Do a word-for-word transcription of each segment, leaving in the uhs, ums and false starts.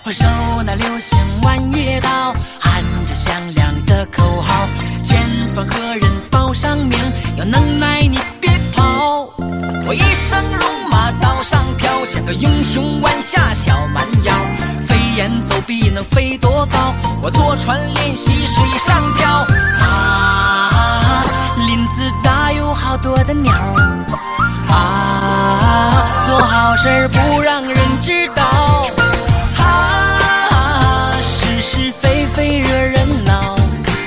我手拿流星弯月刀，喊着响亮的口号，前方何人报上名，有能耐你别跑。我一生戎马刀上飘，像个英雄弯下小蛮腰，飞檐走壁能飞多高，我坐船练习水上漂。啊，林子大有好多的鸟啊，做好事不让人知道啊，是是非非惹人恼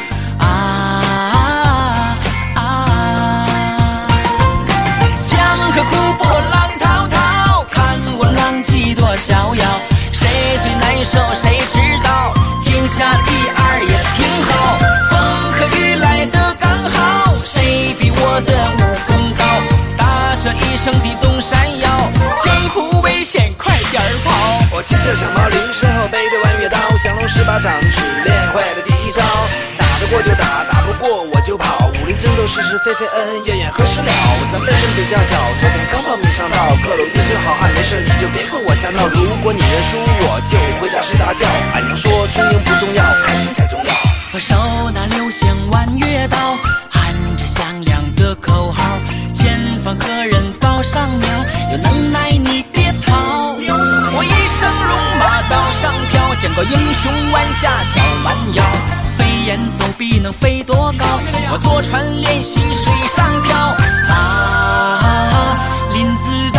啊啊！江河湖泊浪滔滔，看我浪迹多逍遥，谁最难受谁知道，天下第二也挺好，风和雨来得刚好，谁比我的武功高，大喝一声地动山摇，江湖危险快点跑。 我骑着小毛驴，身后背着弯月刀，降龙十八掌只练会了第一招，打得过就打，打不过我就跑，武林争斗是是非非恩恩怨怨何时了，咱辈分比较小，昨天刚报名上道，各路英雄好汉没事你就别和我瞎闹，如果你认输我就回家睡大觉，俺娘说输赢不重要，开心才重要。 我手拿流星弯月刀，喊着响亮的口号，前方何人报上名，有能耐你别逃。我一生戎马刀上飘，见过英雄弯下小蛮腰，飞檐走壁能飞多高，我坐船练习水上漂。